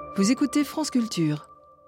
Vous écoutez France Culture.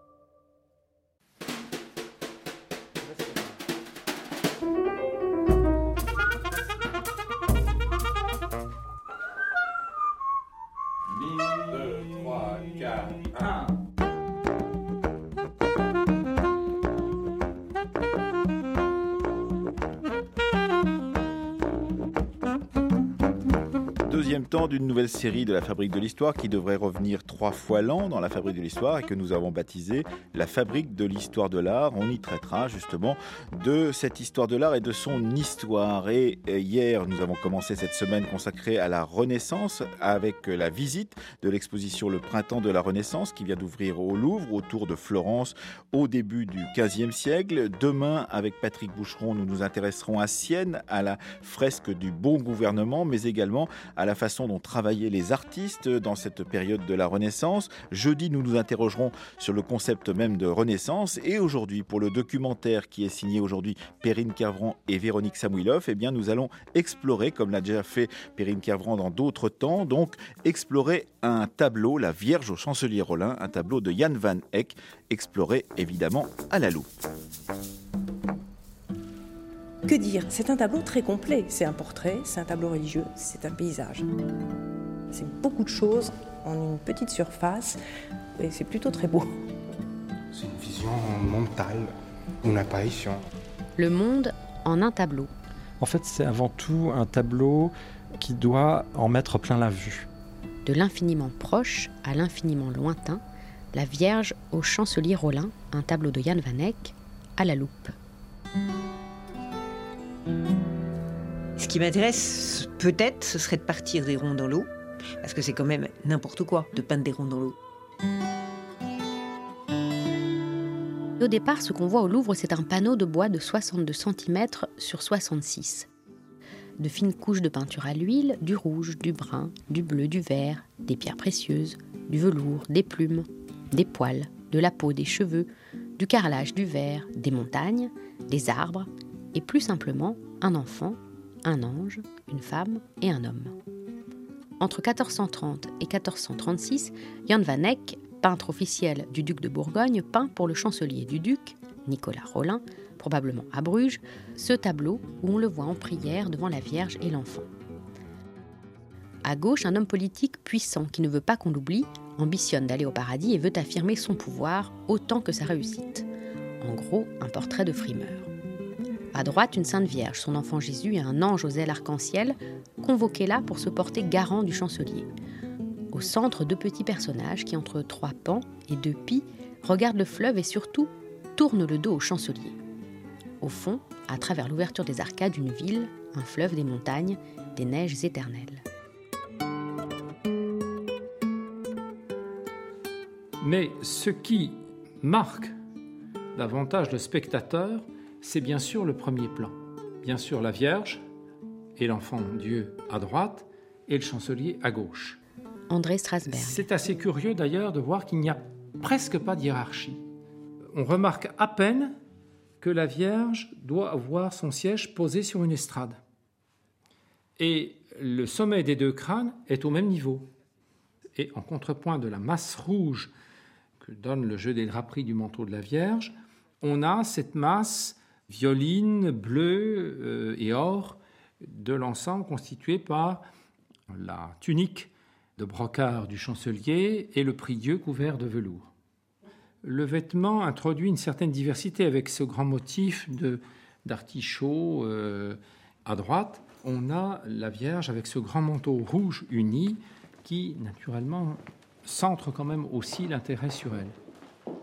Deuxième temps d'une nouvelle série de la Fabrique de l'Histoire qui devrait revenir 3 fois l'an dans la Fabrique de l'Histoire et que nous avons baptisé la Fabrique de l'Histoire de l'Art. On y traitera justement de cette histoire de l'art et de son histoire. Et hier, nous avons commencé cette semaine consacrée à la Renaissance avec la visite de l'exposition Le Printemps de la Renaissance qui vient d'ouvrir au Louvre autour de Florence au début du XVe siècle. Demain, avec Patrick Boucheron, nous nous intéresserons à Sienne, à la fresque du bon gouvernement, mais également à la façon dont travaillaient les artistes dans cette période de la Renaissance. Jeudi, nous nous interrogerons sur le concept même de Renaissance. Et aujourd'hui, pour le documentaire qui est signé aujourd'hui Perrine Kervran et Véronique Samouilov, eh bien, nous allons explorer, comme l'a déjà fait Perrine Kervran dans d'autres temps, donc explorer un tableau, La Vierge au Chancelier Rollin, un tableau de Jan van Eyck, exploré évidemment à la loupe. Que dire ? C'est un tableau très complet. C'est un portrait, c'est un tableau religieux, c'est un paysage. C'est beaucoup de choses en une petite surface et c'est plutôt très beau. C'est une vision mentale, une apparition. Le monde en un tableau. En fait, c'est avant tout un tableau qui doit en mettre plein la vue. De l'infiniment proche à l'infiniment lointain, La Vierge au Chancelier Rollin, un tableau de Jan van Eyck à la loupe. Ce qui m'intéresse, peut-être, ce serait de partir des ronds dans l'eau, parce que c'est quand même n'importe quoi de peindre des ronds dans l'eau. Au départ, ce qu'on voit au Louvre, c'est un panneau de bois de 62 cm sur 66. De fines couches de peinture à l'huile, du rouge, du brun, du bleu, du vert, des pierres précieuses, du velours, des plumes, des poils, de la peau, des cheveux, du carrelage, du verre, des montagnes, des arbres, et plus simplement, un enfant, un ange, une femme et un homme. Entre 1430 et 1436, Jan van Eyck, peintre officiel du duc de Bourgogne, peint pour le chancelier du duc, Nicolas Rollin, probablement à Bruges, ce tableau où on le voit en prière devant la Vierge et l'enfant. À gauche, un homme politique puissant qui ne veut pas qu'on l'oublie, ambitionne d'aller au paradis et veut affirmer son pouvoir autant que sa réussite. En gros, un portrait de frimeur. À droite, une Sainte Vierge, son enfant Jésus et un ange aux ailes arc-en-ciel, convoqués là pour se porter garant du chancelier. Au centre, 2 petits personnages qui, entre 3 pans et 2 pies, regardent le fleuve et surtout tournent le dos au chancelier. Au fond, à travers l'ouverture des arcades, une ville, un fleuve, des montagnes, des neiges éternelles. Mais ce qui marque davantage le spectateur, c'est bien sûr le premier plan. Bien sûr la Vierge et l'enfant Dieu à droite et le chancelier à gauche. André Strasberg. C'est assez curieux d'ailleurs de voir qu'il n'y a presque pas de hiérarchie. On remarque à peine que la Vierge doit avoir son siège posé sur une estrade. Et le sommet des 2 crânes est au même niveau. Et en contrepoint de la masse rouge que donne le jeu des draperies du manteau de la Vierge, on a cette masse violine, bleue et or de l'ensemble constitué par la tunique de brocart du chancelier et le prie-dieu couvert de velours. Le vêtement introduit une certaine diversité avec ce grand motif d'artichaut à droite. On a la Vierge avec ce grand manteau rouge uni qui, naturellement, centre quand même aussi l'intérêt sur elle.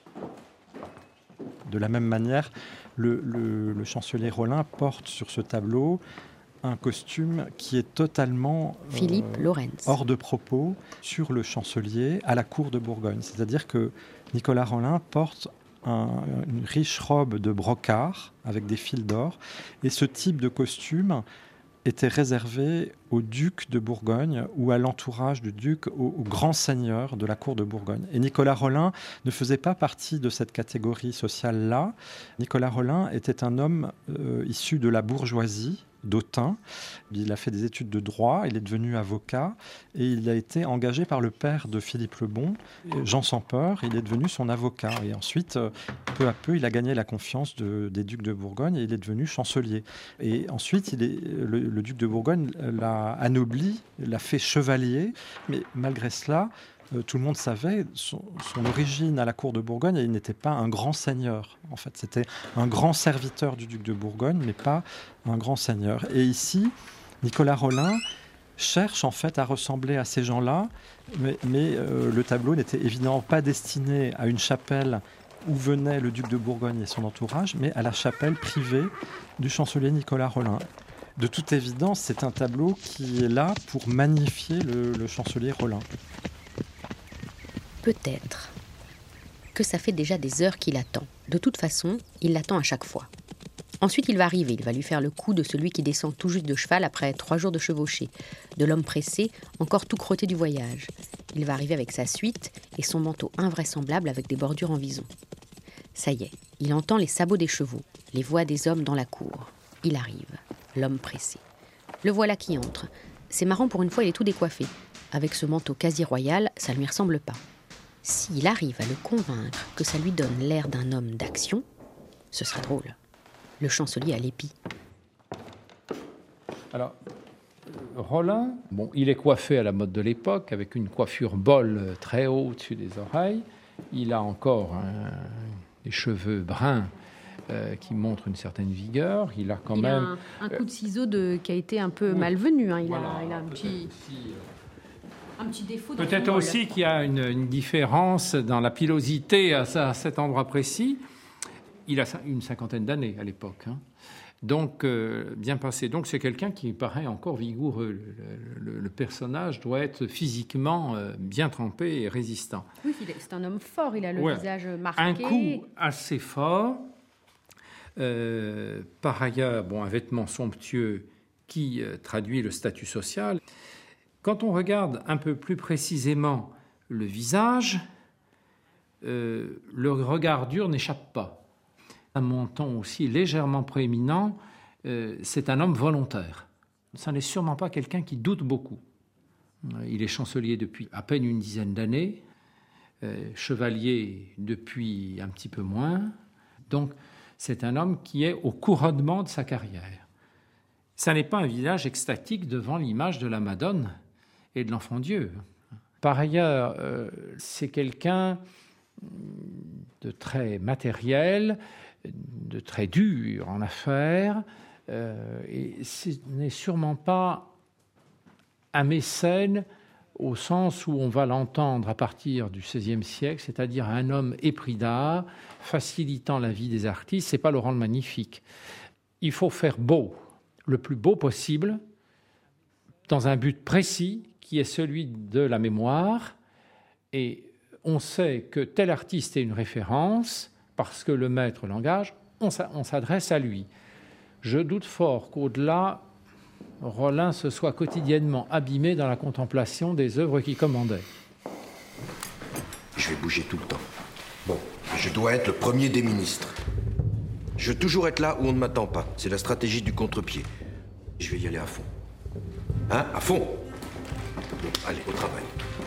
De la même manière, le chancelier Rollin porte sur ce tableau un costume qui est totalement Philippe Lorenz. Hors de propos sur le chancelier à la cour de Bourgogne. C'est-à-dire que Nicolas Rollin porte une riche robe de brocart avec des fils d'or. Et ce type de costume était réservé au duc de Bourgogne ou à l'entourage du duc, aux grands seigneurs de la cour de Bourgogne. Et Nicolas Rollin ne faisait pas partie de cette catégorie sociale-là. Nicolas Rollin était un homme issu de la bourgeoisie d'Autun. Il a fait des études de droit, il est devenu avocat et il a été engagé par le père de Philippe le Bon, Jean sans peur. Il est devenu son avocat et ensuite, peu à peu, il a gagné la confiance des ducs de Bourgogne et il est devenu chancelier. Et ensuite, le duc de Bourgogne l'a anobli, l'a fait chevalier, mais malgré cela, tout le monde savait son origine à la cour de Bourgogne, et il n'était pas un grand seigneur. En fait, c'était un grand serviteur du duc de Bourgogne, mais pas un grand seigneur. Et ici, Nicolas Rolin cherche en fait à ressembler à ces gens-là, mais le tableau n'était évidemment pas destiné à une chapelle où venait le duc de Bourgogne et son entourage, mais à la chapelle privée du chancelier Nicolas Rolin. De toute évidence, c'est un tableau qui est là pour magnifier le chancelier Rolin. Peut-être que ça fait déjà des heures qu'il attend. De toute façon, il l'attend à chaque fois. Ensuite, il va arriver, il va lui faire le coup de celui qui descend tout juste de cheval après 3 jours de chevauchée, de l'homme pressé, encore tout crotté du voyage. Il va arriver avec sa suite et son manteau invraisemblable avec des bordures en vison. Ça y est, il entend les sabots des chevaux, les voix des hommes dans la cour. Il arrive, l'homme pressé. Le voilà qui entre. C'est marrant, pour une fois, il est tout décoiffé. Avec ce manteau quasi royal, ça ne lui ressemble pas. S'il arrive à le convaincre que ça lui donne l'air d'un homme d'action, ce serait drôle. Le chancelier a l'épi. Alors, Rolin, il est coiffé à la mode de l'époque, avec une coiffure bolle très haut au-dessus des oreilles. Il a encore des cheveux bruns qui montrent une certaine vigueur. Il a quand même... a un coup de ciseau qui a été un peu malvenu. Il a un petit... Un petit défaut. Peut-être aussi qu'il y a une différence dans la pilosité à cet endroit précis. Il a une 50aine d'années à l'époque, donc bien passé. Donc c'est quelqu'un qui paraît encore vigoureux. Le personnage doit être physiquement bien trempé et résistant. Oui, c'est un homme fort, il a le visage marqué. Un coup assez fort. Par ailleurs, un vêtement somptueux qui traduit le statut social. Quand on regarde un peu plus précisément le visage, le regard dur n'échappe pas. Un menton aussi légèrement prééminent, c'est un homme volontaire. Ça n'est sûrement pas quelqu'un qui doute beaucoup. Il est chancelier depuis à peine une dizaine d'années, chevalier depuis un petit peu moins. Donc c'est un homme qui est au couronnement de sa carrière. Ça n'est pas un visage extatique devant l'image de la Madone et de l'Enfant Dieu. Par ailleurs, c'est quelqu'un de très matériel, de très dur en affaires, et ce n'est sûrement pas un mécène au sens où on va l'entendre à partir du XVIe siècle, c'est-à-dire un homme épris d'art, facilitant la vie des artistes. C'est pas Laurent le Magnifique. Il faut faire beau, le plus beau possible, dans un but précis, qui est celui de la mémoire, et on sait que tel artiste est une référence, parce que le maître l'engage, on s'adresse à lui. Je doute fort qu'au-delà, Rolin se soit quotidiennement abîmé dans la contemplation des œuvres qu'il commandait. Je vais bouger tout le temps. Bon, je dois être le premier des ministres. Je veux toujours être là où on ne m'attend pas. C'est la stratégie du contre-pied. Je vais y aller à fond. À fond. Bon, allez, au travail.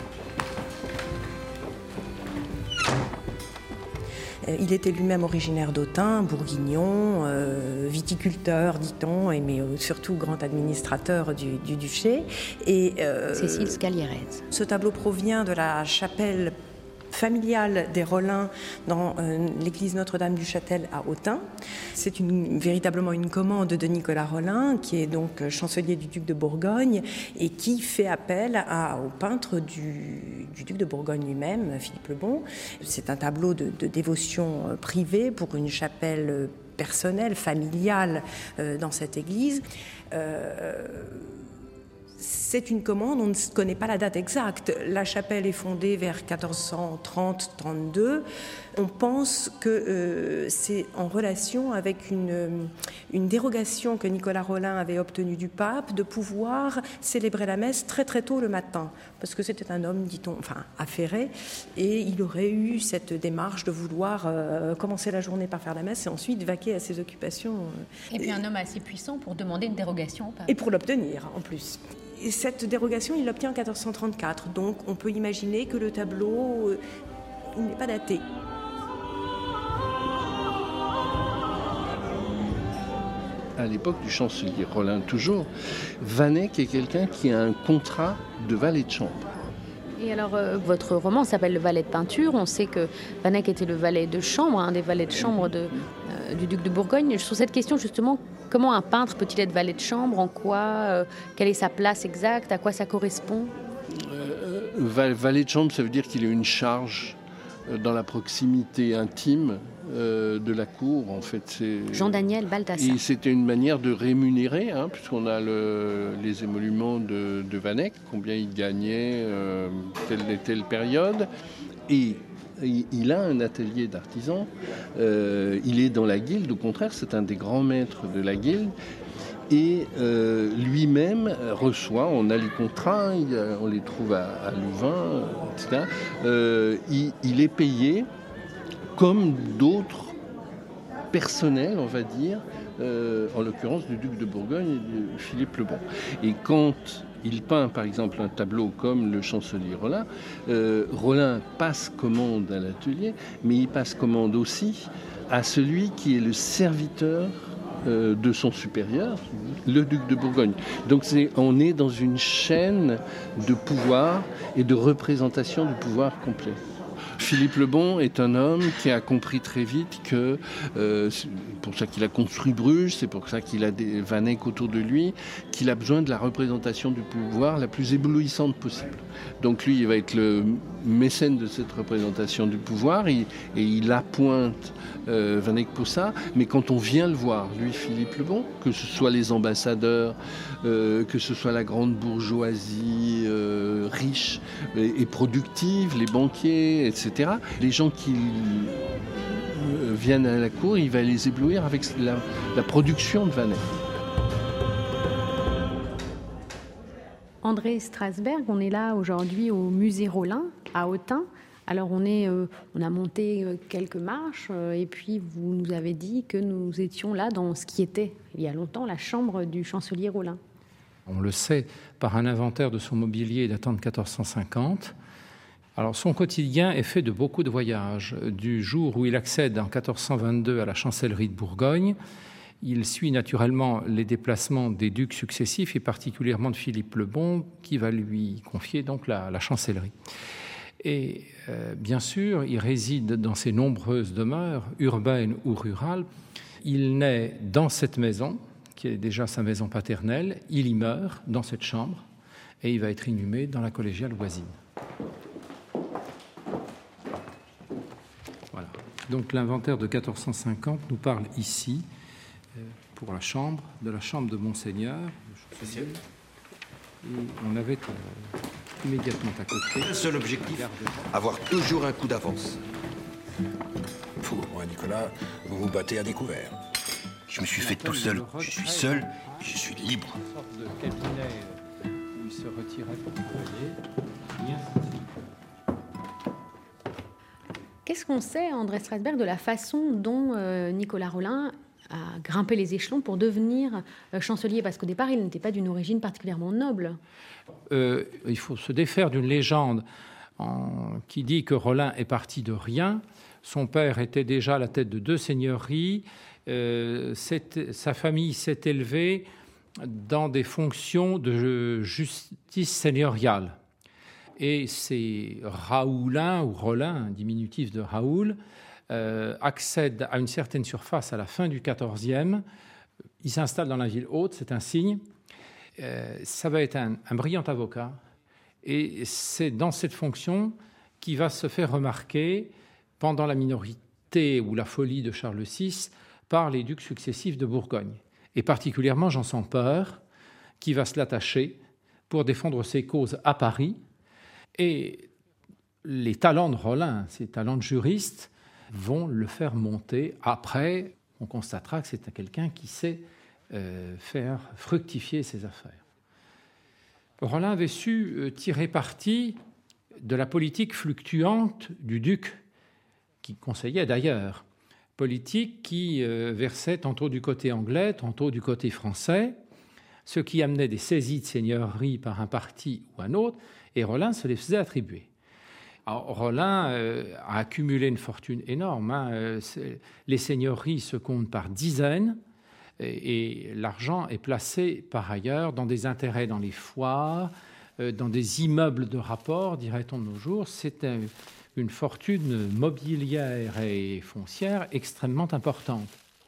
Il était lui-même originaire d'Autun, bourguignon, viticulteur, dit-on, mais surtout grand administrateur du duché. Et, Cécile Scalierez. Ce tableau provient de la chapelle familiale des Rolins dans l'église Notre-Dame du Châtel à Autun. C'est véritablement une commande de Nicolas Rolin, qui est donc chancelier du duc de Bourgogne et qui fait appel au peintre du duc de Bourgogne lui-même, Philippe le Bon. C'est un tableau de dévotion privée pour une chapelle personnelle, familiale dans cette église. c'est une commande, on ne connaît pas la date exacte. La chapelle est fondée vers 1430-32. On pense que c'est en relation avec une dérogation que Nicolas Rolin avait obtenue du pape de pouvoir célébrer la messe très très tôt le matin, parce que c'était un homme, dit-on, affairé, et il aurait eu cette démarche de vouloir commencer la journée par faire la messe et ensuite vaquer à ses occupations. Et puis un homme assez puissant pour demander une dérogation au pape. Et pour l'obtenir en plus. Et cette dérogation, il l'obtient en 1434, donc on peut imaginer que le tableau il n'est pas daté. À l'époque du chancelier Rolin toujours, Vanek est quelqu'un qui a un contrat de valet de chambre. Et alors, votre roman s'appelle Le valet de peinture. On sait que Vanek était le valet de chambre, un des valets de chambre du duc de Bourgogne. Sur cette question, justement, comment un peintre peut-il être valet de chambre? En quoi? Quelle est sa place exacte? À quoi ça correspond? Valet de chambre, ça veut dire qu'il a une charge dans la proximité intime de la cour, en fait. C'est... Jean-Daniel Balthasar. Et c'était une manière de rémunérer, puisqu'on a les émoluments de Vanek, combien il gagnait, telle période. Et il a un atelier d'artisan. Il est dans la guilde, au contraire, c'est un des grands maîtres de la guilde. Et lui-même reçoit, on a les contrats, on les trouve à Louvain, etc. Il est payé comme d'autres personnels, on va dire, en l'occurrence du duc de Bourgogne et de Philippe le Bon. Et quand il peint, par exemple, un tableau comme le chancelier Rolin, Rolin passe commande à l'atelier, mais il passe commande aussi à celui qui est le serviteur de son supérieur, le duc de Bourgogne. Donc on est dans une chaîne de pouvoir et de représentation du pouvoir complet. Philippe le Bon est un homme qui a compris très vite que c'est pour ça qu'il a construit Bruges, c'est pour ça qu'il a des Vanek autour de lui, qu'il a besoin de la représentation du pouvoir la plus éblouissante possible. Donc lui, il va être le mécène de cette représentation du pouvoir et il appointe Vanek pour ça. Mais quand on vient le voir, lui, Philippe le Bon, que ce soit les ambassadeurs, que ce soit la grande bourgeoisie riche et productive, les banquiers, etc., les gens qui viennent à la cour, il va les éblouir avec la production de Vanek. André Strasberg, on est là aujourd'hui au musée Rolin, à Autun. Alors on a monté quelques marches et puis vous nous avez dit que nous étions là dans ce qui était, il y a longtemps, la chambre du chancelier Rolin. On le sait par un inventaire de son mobilier datant de 1450. Alors son quotidien est fait de beaucoup de voyages. Du jour où il accède en 1422 à la chancellerie de Bourgogne, il suit naturellement les déplacements des ducs successifs et particulièrement de Philippe le Bon qui va lui confier donc la chancellerie. Et bien sûr, il réside dans ses nombreuses demeures, urbaines ou rurales. Il naît dans cette maison, qui est déjà sa maison paternelle. Il y meurt dans cette chambre et il va être inhumé dans la collégiale voisine. Voilà. Donc l'inventaire de 1450 nous parle ici, pour la chambre de Monseigneur. Et on avait immédiatement à côté. Un seul objectif, avoir toujours un coup d'avance. Fou, moi, Nicolas, vous vous battez à découvert. Je me suis fait tout seul. Je suis seul et je suis libre. Une sorte de cabinet où il se retirait pour travailler. Qu'est-ce qu'on sait, André Strasberg, de la façon dont Nicolas Rolin a grimpé les échelons pour devenir chancelier? Parce qu'au départ, il n'était pas d'une origine particulièrement noble. Il faut se défaire d'une légende qui dit que Rolin est parti de rien. Son père était déjà à la tête de 2 seigneuries. Sa famille s'est élevée dans des fonctions de justice seigneuriale. Et c'est Raoulin, ou Rolin, un diminutif de Raoul, accède à une certaine surface à la fin du XIVe. Il s'installe dans la ville haute, c'est un signe. Ça va être un brillant avocat. Et c'est dans cette fonction qu'il va se faire remarquer pendant la minorité ou la folie de Charles VI par les ducs successifs de Bourgogne. Et particulièrement Jean sans Peur, qui va se l'attacher pour défendre ses causes à Paris. Et les talents de Rollin, ses talents de juriste, vont le faire monter. Après, on constatera que c'est quelqu'un qui sait faire fructifier ses affaires. Rollin avait su tirer parti de la politique fluctuante du duc, qui conseillait d'ailleurs, politique qui versait tantôt du côté anglais, tantôt du côté français, ce qui amenait des saisies de seigneuries par un parti ou un autre, et Rollin se les faisait attribuer. Alors, Rollin a accumulé une fortune énorme. Les seigneuries se comptent par dizaines, et l'argent est placé par ailleurs dans des intérêts dans les foires, dans des immeubles de rapport, dirait-on de nos jours. C'est une fortune mobilière et foncière extrêmement importante.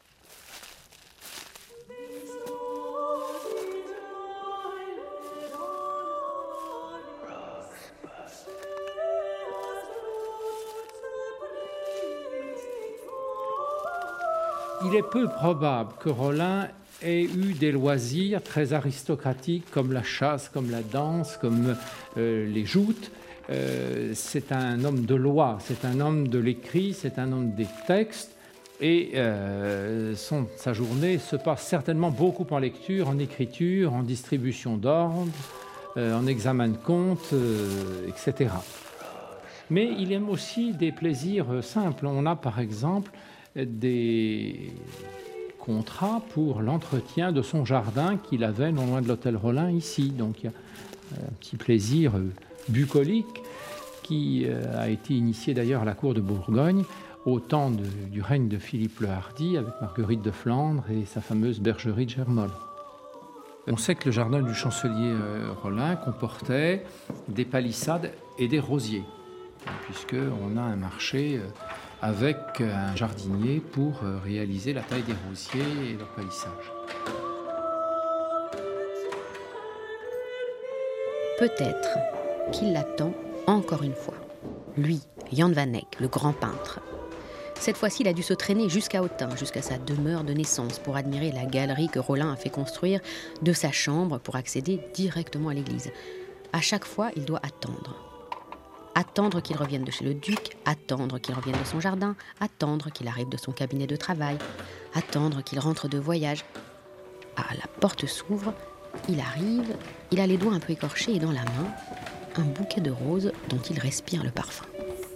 Il est peu probable que Rollin ait eu des loisirs très aristocratiques comme la chasse, comme la danse, comme les joutes. C'est un homme de loi, c'est un homme de l'écrit, c'est un homme des textes. Et sa journée se passe certainement beaucoup en lecture, en écriture, en distribution d'ordre, en examen de comptes, etc. Mais il aime aussi des plaisirs simples. On a par exemple des contrat pour l'entretien de son jardin qu'il avait non loin de l'hôtel Rollin ici. Donc il y a un petit plaisir bucolique qui a été initié d'ailleurs à la cour de Bourgogne au temps du règne de Philippe le Hardi avec Marguerite de Flandre et sa fameuse bergerie de Germolles. On sait que le jardin du chancelier Rollin comportait des palissades et des rosiers, puisqu'on a un marché avec un jardinier pour réaliser la taille des rosiers et leur palissage. Peut-être qu'il l'attend encore une fois. Lui, Jan van Eyck, le grand peintre. Cette fois-ci, il a dû se traîner jusqu'à Autun, jusqu'à sa demeure de naissance, pour admirer la galerie que Rollin a fait construire de sa chambre pour accéder directement à l'église. À chaque fois, il doit attendre. Attendre qu'il revienne de chez le duc, attendre qu'il revienne de son jardin, attendre qu'il arrive de son cabinet de travail, attendre qu'il rentre de voyage. Ah, la porte s'ouvre, il arrive, il a les doigts un peu écorchés et dans la main, un bouquet de roses dont il respire le parfum.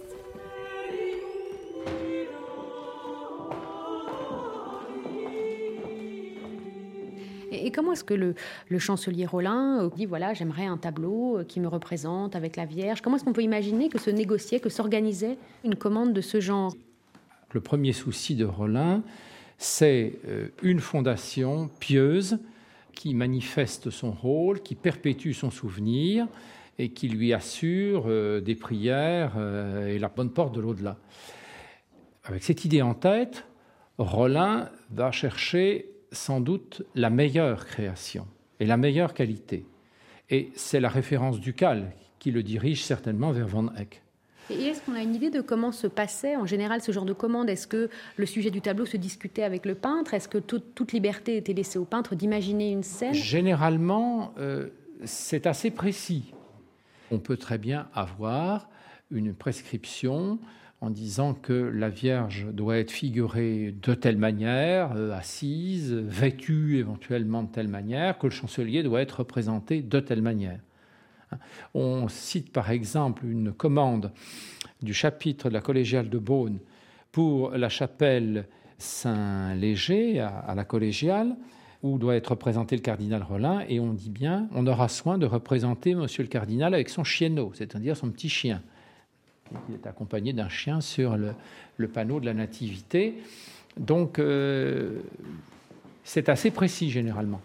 Et comment est-ce que le chancelier Rollin dit, voilà, j'aimerais un tableau qui me représente avec la Vierge. Comment est-ce qu'on peut imaginer que se négociait, que s'organisait une commande de ce genre ? Le premier souci de Rollin, c'est une fondation pieuse qui manifeste son rôle, qui perpétue son souvenir et qui lui assure des prières et la bonne porte de l'au-delà. Avec cette idée en tête, Rollin va chercher sans doute la meilleure création et la meilleure qualité. Et c'est la référence ducale qui le dirige certainement vers Van Eyck. Et est-ce qu'on a une idée de comment se passait en général ce genre de commande ? Est-ce que le sujet du tableau se discutait avec le peintre ? Est-ce que toute liberté était laissée au peintre d'imaginer une scène ? Généralement, c'est assez précis. On peut très bien avoir une prescription en disant que la Vierge doit être figurée de telle manière, assise, vêtue éventuellement de telle manière, que le chancelier doit être représenté de telle manière. On cite par exemple une commande du chapitre de la collégiale de Beaune pour la chapelle Saint-Léger à la collégiale, où doit être représenté le cardinal Rollin, et on dit bien, on aura soin de représenter monsieur le cardinal avec son chienneau, c'est-à-dire son petit chien. Il est accompagné d'un chien sur le panneau de la Nativité. Donc, c'est assez précis, généralement.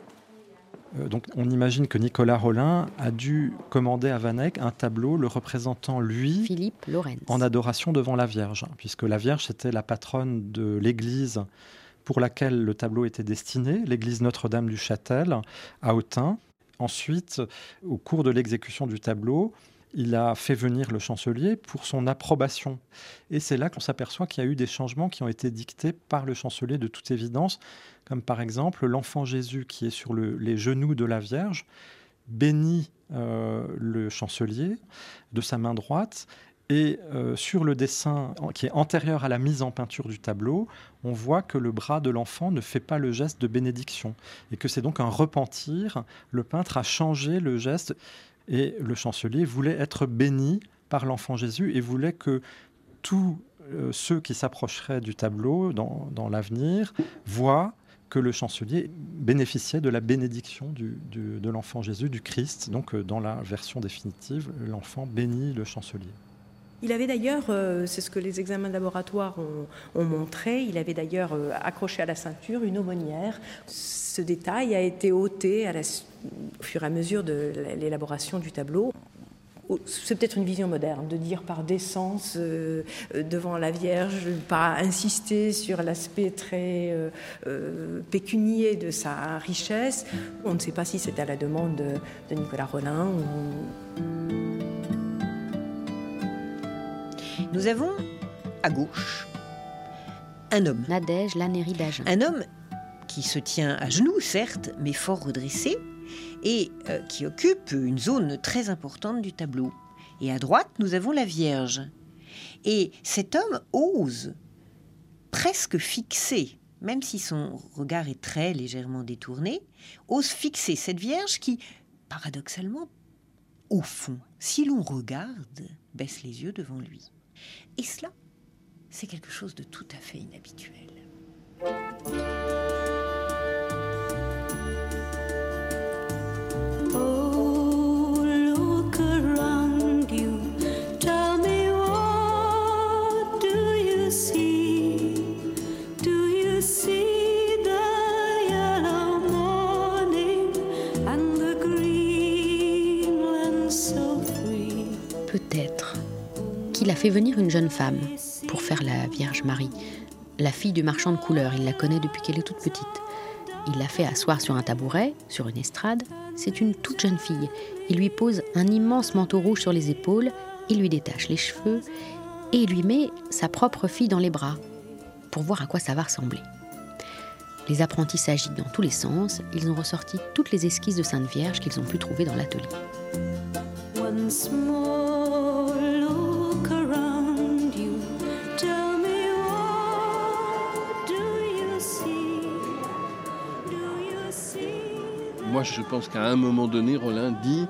Donc, on imagine que Nicolas Rollin a dû commander à Van Eyck un tableau le représentant, lui, Philippe Lorentz, en adoration devant la Vierge, puisque la Vierge, c'était la patronne de l'église pour laquelle le tableau était destiné, l'église Notre-Dame du Châtel, à Autun. Ensuite, au cours de l'exécution du tableau, il a fait venir le chancelier pour son approbation. Et c'est là qu'on s'aperçoit qu'il y a eu des changements qui ont été dictés par le chancelier de toute évidence, comme par exemple l'enfant Jésus qui est sur les genoux de la Vierge. bénit le chancelier de sa main droite. Et sur le dessin qui est antérieur à la mise en peinture du tableau, on voit que le bras de l'enfant ne fait pas le geste de bénédiction et que c'est donc un repentir. Le peintre a changé le geste et le chancelier voulait être béni par l'enfant Jésus et voulait que tous ceux qui s'approcheraient du tableau dans l'avenir voient que le chancelier bénéficiait de la bénédiction de l'enfant Jésus, du Christ. Donc dans la version définitive, l'enfant bénit le chancelier. Il avait d'ailleurs, c'est ce que les examens de laboratoire ont montré, il avait d'ailleurs accroché à la ceinture une aumônière. Ce détail a été ôté au fur et à mesure de l'élaboration du tableau. C'est peut-être une vision moderne de dire par décence devant la Vierge, pas insister sur l'aspect très pécunier de sa richesse. On ne sait pas si c'est à la demande de Nicolas Rolin ou... Nous avons, à gauche, un homme. Nadège Lannéry d'Agen. Un homme qui se tient à genoux, certes, mais fort redressé, et qui occupe une zone très importante du tableau. Et à droite, nous avons la Vierge. Et cet homme ose presque fixer, même si son regard est très légèrement détourné, ose fixer cette Vierge qui, paradoxalement, au fond, si l'on regarde, baisse les yeux devant lui. Et cela, c'est quelque chose de tout à fait inhabituel. Oh, look around you. Tell me, what do you see? Do you see the yellow morning and the green land so free? Peut-être qu'il a fait venir une jeune femme pour faire la Vierge Marie. La fille du marchand de couleurs, il la connaît depuis qu'elle est toute petite. Il l'a fait asseoir sur un tabouret, sur une estrade. C'est une toute jeune fille. Il lui pose un immense manteau rouge sur les épaules, il lui détache les cheveux et il lui met sa propre fille dans les bras pour voir à quoi ça va ressembler. Les apprentis s'agitent dans tous les sens. Ils ont ressorti toutes les esquisses de Sainte Vierge qu'ils ont pu trouver dans l'atelier. Once more, look around you. Tell me, what do you see? Do you see? Moi, je pense qu'à un moment donné, Rolin dit,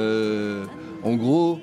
en gros,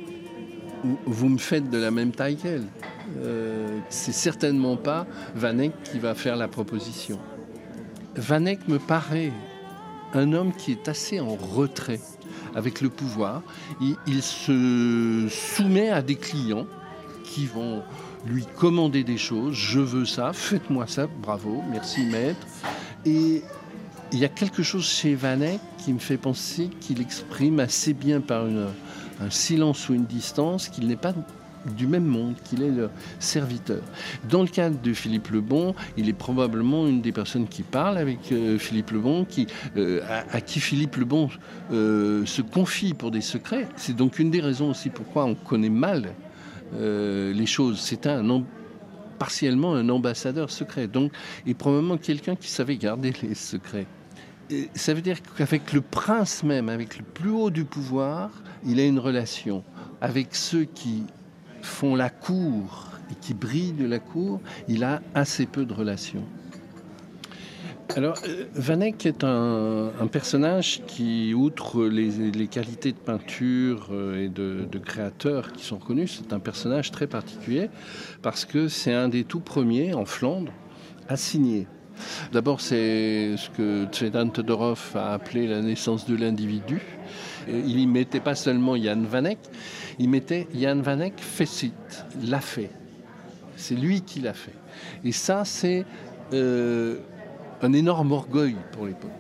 vous me faites de la même taille qu'elle. C'est certainement pas Van Eyck qui va faire la proposition. Van Eyck me paraît un homme qui est assez en retrait avec le pouvoir. Il se soumet à des clients qui vont lui commander des choses. Je veux ça, faites-moi ça, bravo, merci maître. Et il y a quelque chose chez Van Eyck qui me fait penser qu'il exprime assez bien par un silence ou une distance qu'il n'est pas du même monde, qu'il est le serviteur. Dans le cas de Philippe le Bon, il est probablement une des personnes qui parle avec Philippe le Bon, à qui Philippe le Bon se confie pour des secrets. C'est donc une des raisons aussi pourquoi on connaît mal les choses. C'est partiellement un ambassadeur secret, donc, et probablement quelqu'un qui savait garder les secrets. Et ça veut dire qu'avec le prince même, avec le plus haut du pouvoir, il a une relation. Avec ceux qui font la cour et qui brillent de la cour, il a assez peu de relations. Alors, Van Eyck est un personnage qui, outre les qualités de peinture et de créateur qui sont reconnues, c'est un personnage très particulier parce que c'est un des tout premiers en Flandre à signer. D'abord, c'est ce que Tsvetan Todorov a appelé la naissance de l'individu. Il n'y mettait pas seulement Jan Van Eyck, il mettait Jan Van Eyck Facit, l'a fait. C'est lui qui l'a fait. Et ça, c'est un énorme orgueil pour l'époque.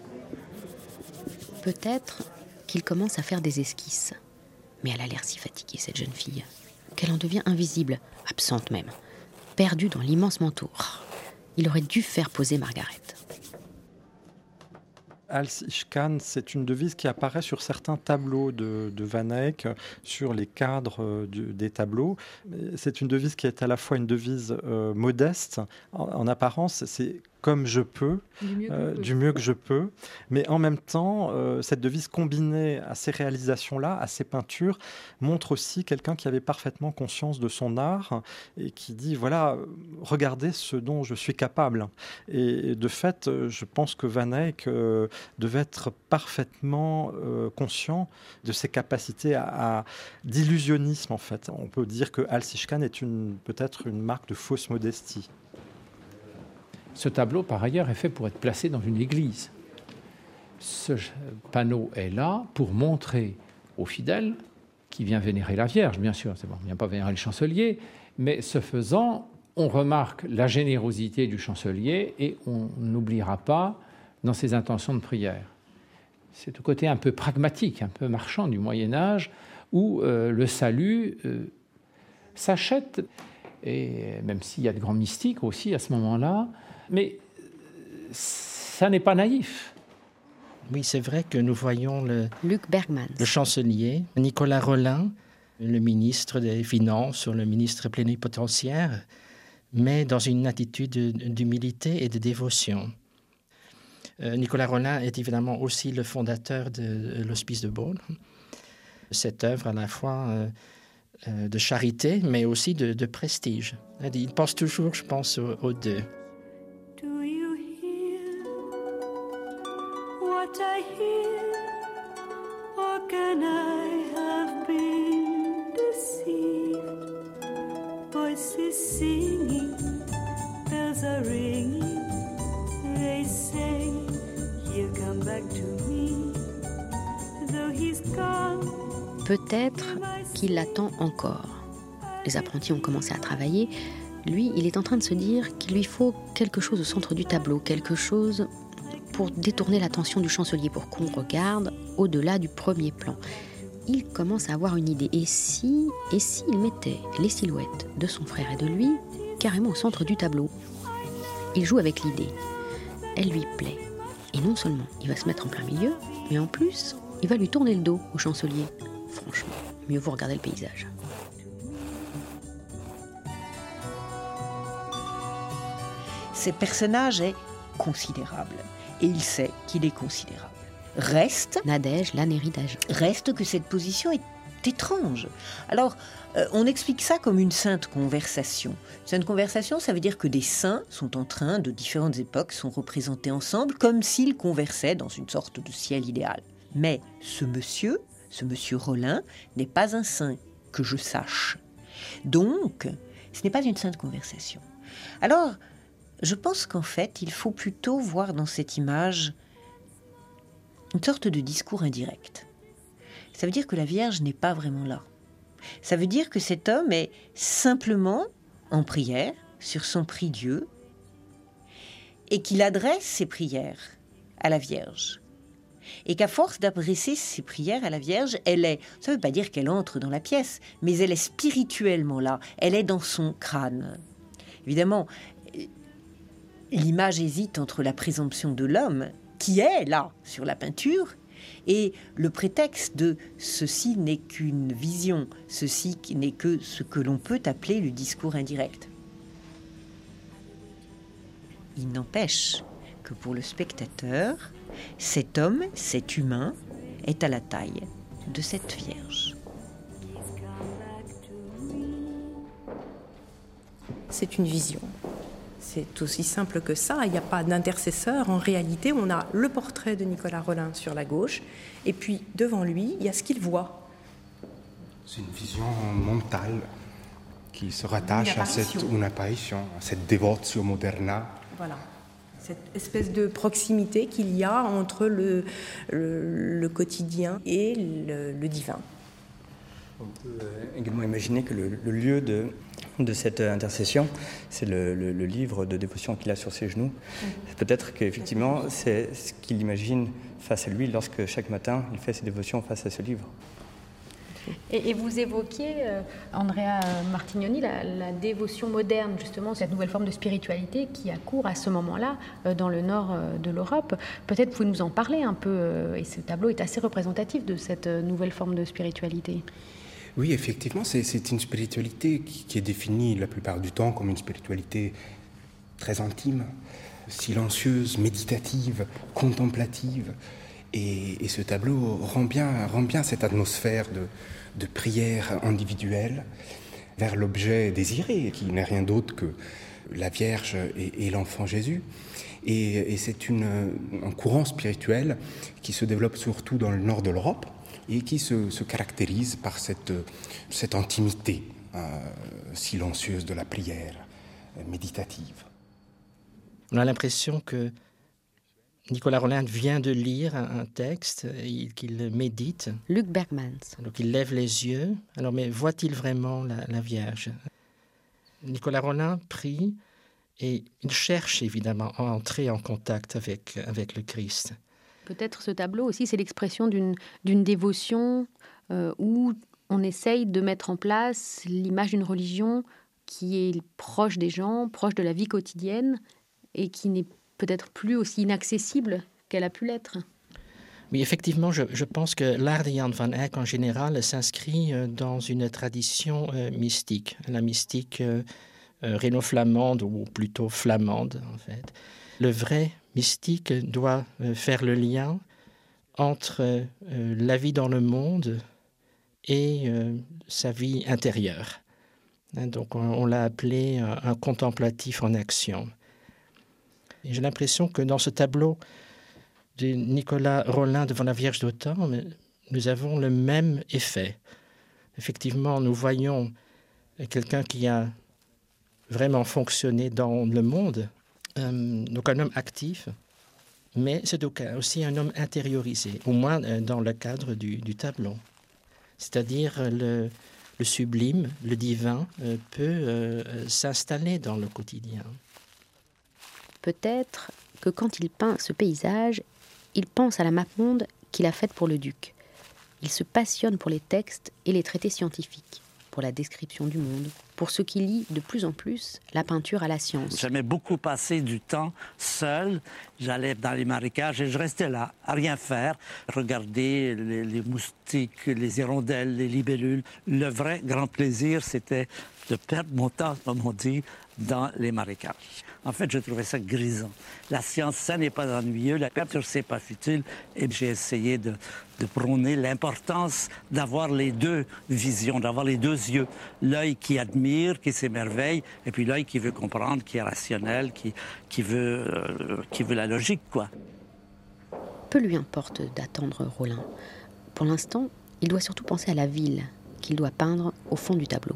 Peut-être qu'il commence à faire des esquisses. Mais elle a l'air si fatiguée, cette jeune fille, qu'elle en devient invisible, absente même, perdue dans l'immense manteau. Il aurait dû faire poser Margaret. Als ich kann, c'est une devise qui apparaît sur certains tableaux de Van Eyck, sur les cadres des tableaux. C'est une devise qui est à la fois une devise modeste, en apparence, c'est comme je peux, du mieux que je peux. Mais en même temps, cette devise combinée à ces réalisations-là, à ces peintures, montre aussi quelqu'un qui avait parfaitement conscience de son art et qui dit, voilà, regardez ce dont je suis capable. Et de fait, je pense que Van Eyck devait être parfaitement conscient de ses capacités d'illusionnisme, en fait. On peut dire que Hal Sishkan est peut-être une marque de fausse modestie. Ce tableau, par ailleurs, est fait pour être placé dans une église. Ce panneau est là pour montrer aux fidèles qui vient vénérer la Vierge, bien sûr, c'est bon, on ne vient pas vénérer le chancelier, mais ce faisant, on remarque la générosité du chancelier et on n'oubliera pas dans ses intentions de prière. C'est le côté un peu pragmatique, un peu marchand du Moyen-Âge, où le salut s'achète, et même s'il y a de grands mystiques aussi à ce moment-là, mais ça n'est pas naïf. Oui, c'est vrai que nous voyons Luc Bergmans, le chancelier, Nicolas Rolin, le ministre des Finances ou le ministre plénipotentiaire, mais dans une attitude d'humilité et de dévotion. Nicolas Rolin est évidemment aussi le fondateur de l'Hospice de Beaune. Cette œuvre à la fois de charité, mais aussi de prestige. Il pense toujours, je pense, aux deux. Do you hear what I hear? Or can I have been deceived? Voices singing, bells are ringing. They say he'll come back to me, though he's gone. Peut-être qu'il l'attend encore. Les apprentis ont commencé à travailler. Lui, il est en train de se dire qu'il lui faut quelque chose au centre du tableau, quelque chose pour détourner l'attention du chancelier, pour qu'on regarde au-delà du premier plan. Il commence à avoir une idée. Et s'il mettait les silhouettes de son frère et de lui carrément au centre du tableau? Il joue avec l'idée. Elle lui plaît. Et non seulement il va se mettre en plein milieu, mais en plus, il va lui tourner le dos au chancelier. Franchement, mieux vaut regarder le paysage. Ce personnage est considérable. Et il sait qu'il est considérable. Reste que cette position est étrange. Alors, on explique ça comme une sainte conversation. Une sainte conversation, ça veut dire que des saints sont en train, de différentes époques, sont représentés ensemble comme s'ils conversaient dans une sorte de ciel idéal. Mais ce monsieur Rolin, n'est pas un saint, que je sache. Donc, ce n'est pas une sainte conversation. Alors, je pense qu'en fait, il faut plutôt voir dans cette image une sorte de discours indirect. Ça veut dire que la Vierge n'est pas vraiment là. Ça veut dire que cet homme est simplement en prière sur son prie-Dieu et qu'il adresse ses prières à la Vierge. Et qu'à force d'adresser ses prières à la Vierge, ça ne veut pas dire qu'elle entre dans la pièce, mais elle est spirituellement là, elle est dans son crâne. Évidemment, l'image hésite entre la présomption de l'homme, qui est là, sur la peinture, et le prétexte de « ceci n'est qu'une vision, ceci n'est que ce que l'on peut appeler le discours indirect ». Il n'empêche que pour le spectateur, cet homme, cet humain, est à la taille de cette Vierge. C'est une vision. C'est aussi simple que ça. Il n'y a pas d'intercesseur. En réalité, on a le portrait de Nicolas Rolin sur la gauche, et puis devant lui, il y a ce qu'il voit. C'est une vision mentale qui se rattache à une apparition, à cette dévotio moderna. Voilà. Cette espèce de proximité qu'il y a entre le quotidien et le divin. On peut également imaginer que le lieu de cette intercession, c'est le livre de dévotion qu'il a sur ses genoux. Peut-être qu'effectivement, c'est ce qu'il imagine face à lui lorsque chaque matin, il fait ses dévotions face à ce livre. Et vous évoquiez, Andrea Martignoni, la dévotion moderne, justement, cette nouvelle forme de spiritualité qui accourt à ce moment-là dans le nord de l'Europe. Peut-être vous pouvez nous en parler un peu, et ce tableau est assez représentatif de cette nouvelle forme de spiritualité. Oui, effectivement, c'est une spiritualité qui est définie la plupart du temps comme une spiritualité très intime, silencieuse, méditative, contemplative. Et ce tableau rend bien cette atmosphère de prière individuelle vers l'objet désiré, qui n'est rien d'autre que la Vierge et l'enfant Jésus. Et c'est un courant spirituel qui se développe surtout dans le nord de l'Europe et qui se caractérise par cette intimité silencieuse de la prière méditative. On a l'impression que Nicolas Rolin vient de lire un texte qu'il médite. Luc Bergmans. Donc il lève les yeux. Alors, mais voit-il vraiment la Vierge? Nicolas Rolin prie et il cherche évidemment à entrer en contact avec le Christ. Peut-être ce tableau aussi, c'est l'expression d'une dévotion où on essaye de mettre en place l'image d'une religion qui est proche des gens, proche de la vie quotidienne et qui n'est peut-être plus aussi inaccessible qu'elle a pu l'être. Oui, effectivement, je pense que l'art de Jan van Eyck en général s'inscrit dans une tradition mystique, la mystique rhéno-flamande ou plutôt flamande en fait. Le vrai mystique doit faire le lien entre la vie dans le monde et sa vie intérieure. Donc on l'a appelé un contemplatif en action. Et j'ai l'impression que dans ce tableau de Nicolas Rolin devant la Vierge d'Autun, nous avons le même effet. Effectivement, nous voyons quelqu'un qui a vraiment fonctionné dans le monde, donc un homme actif, mais c'est aussi un homme intériorisé, au moins dans le cadre du tableau. C'est-à-dire le sublime, le divin peut s'installer dans le quotidien. Peut-être que quand il peint ce paysage, il pense à la mappemonde qu'il a faite pour le duc. Il se passionne pour les textes et les traités scientifiques, pour la description du monde, pour ce qui lie de plus en plus la peinture à la science. J'aimais beaucoup passer du temps seul. J'allais dans les marécages et je restais là, à rien faire, regarder les moustiques, les hirondelles, les libellules. Le vrai grand plaisir, c'était de perdre mon temps, comme on dit, dans les marécages. En fait, je trouvais ça grisant. La science, ça n'est pas ennuyeux, la peinture, c'est pas futile. Et j'ai essayé de prôner l'importance d'avoir les deux visions, d'avoir les deux yeux. L'œil qui admire, qui s'émerveille, et puis l'œil qui veut comprendre, qui est rationnel, qui veut la logique, quoi. Peu lui importe d'attendre Rolin. Pour l'instant, il doit surtout penser à la ville qu'il doit peindre au fond du tableau.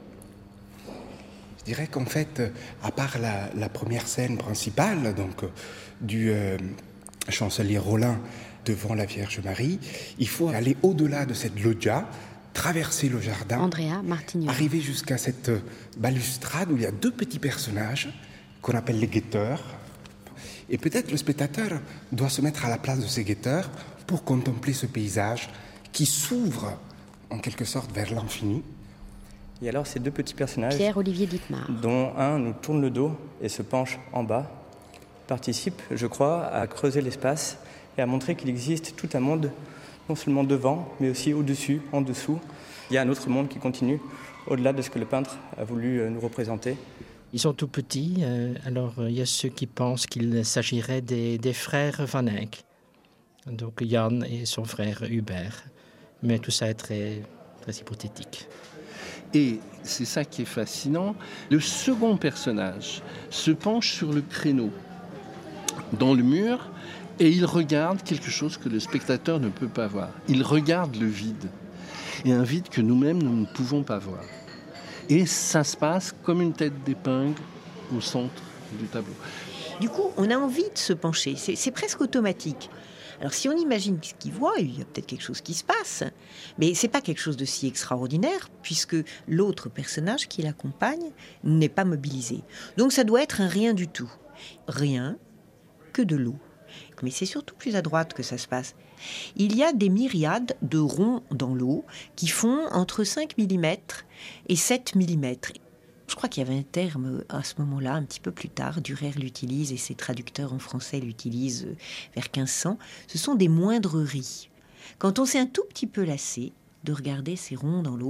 Je dirais qu'en fait, à part la première scène principale, donc du chancelier Rolin devant la Vierge Marie, il faut aller au-delà de cette loggia, traverser le jardin, Andrea Martignoni, arriver jusqu'à cette balustrade où il y a deux petits personnages qu'on appelle les guetteurs. Et peut-être le spectateur doit se mettre à la place de ces guetteurs pour contempler ce paysage qui s'ouvre en quelque sorte vers l'infini. Et alors ces deux petits personnages, Pierre-Olivier Dittmar, dont un nous tourne le dos et se penche en bas, participent, je crois, à creuser l'espace et à montrer qu'il existe tout un monde, non seulement devant, mais aussi au-dessus, en dessous. Il y a un autre monde qui continue, au-delà de ce que le peintre a voulu nous représenter. Ils sont tout petits, alors il y a ceux qui pensent qu'il s'agirait des frères Van Eyck, donc Jan et son frère Hubert, mais tout ça est très, très hypothétique. Et c'est ça qui est fascinant, le second personnage se penche sur le créneau, dans le mur, et il regarde quelque chose que le spectateur ne peut pas voir. Il regarde le vide, et un vide que nous-mêmes, nous ne pouvons pas voir. Et ça se passe comme une tête d'épingle au centre du tableau. Du coup, on a envie de se pencher, c'est presque automatique. Alors si on imagine ce qu'il voit, il y a peut-être quelque chose qui se passe, mais c'est pas quelque chose de si extraordinaire, puisque l'autre personnage qui l'accompagne n'est pas mobilisé. Donc ça doit être un rien du tout. Rien que de l'eau. Mais c'est surtout plus à droite que ça se passe. Il y a des myriades de ronds dans l'eau qui font entre 5 mm et 7 mm. Je crois qu'il y avait un terme à ce moment-là, un petit peu plus tard, Durer l'utilise et ses traducteurs en français l'utilisent vers 1500. Ce sont des moindreries. Quand on s'est un tout petit peu lassé de regarder ces ronds dans l'eau,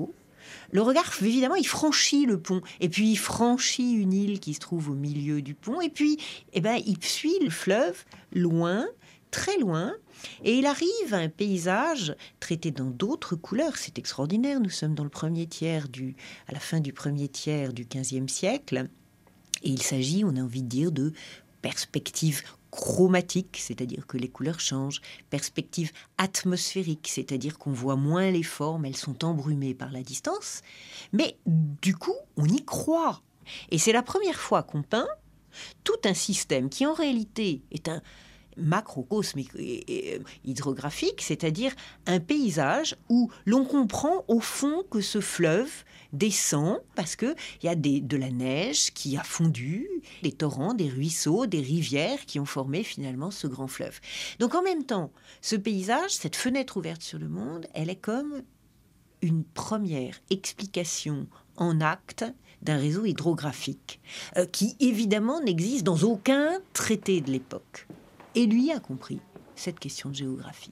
le regard, évidemment, il franchit le pont. Et puis, il franchit une île qui se trouve au milieu du pont. Et puis, il suit le fleuve loin, très loin. Et il arrive à un paysage traité dans d'autres couleurs. C'est extraordinaire. Nous sommes dans le à la fin du premier tiers du XVe siècle. Et il s'agit, on a envie de dire, de perspective chromatique, c'est-à-dire que les couleurs changent, perspective atmosphérique, c'est-à-dire qu'on voit moins les formes, elles sont embrumées par la distance, mais du coup, on y croit. Et c'est la première fois qu'on peint tout un système qui en réalité est un macrocosme hydrographique, c'est-à-dire un paysage où l'on comprend au fond que ce fleuve descend parce qu'il y a de la neige qui a fondu, des torrents, des ruisseaux, des rivières qui ont formé finalement ce grand fleuve. Donc en même temps, ce paysage, cette fenêtre ouverte sur le monde, elle est comme une première explication en acte d'un réseau hydrographique qui évidemment n'existe dans aucun traité de l'époque. Et lui a compris cette question de géographie.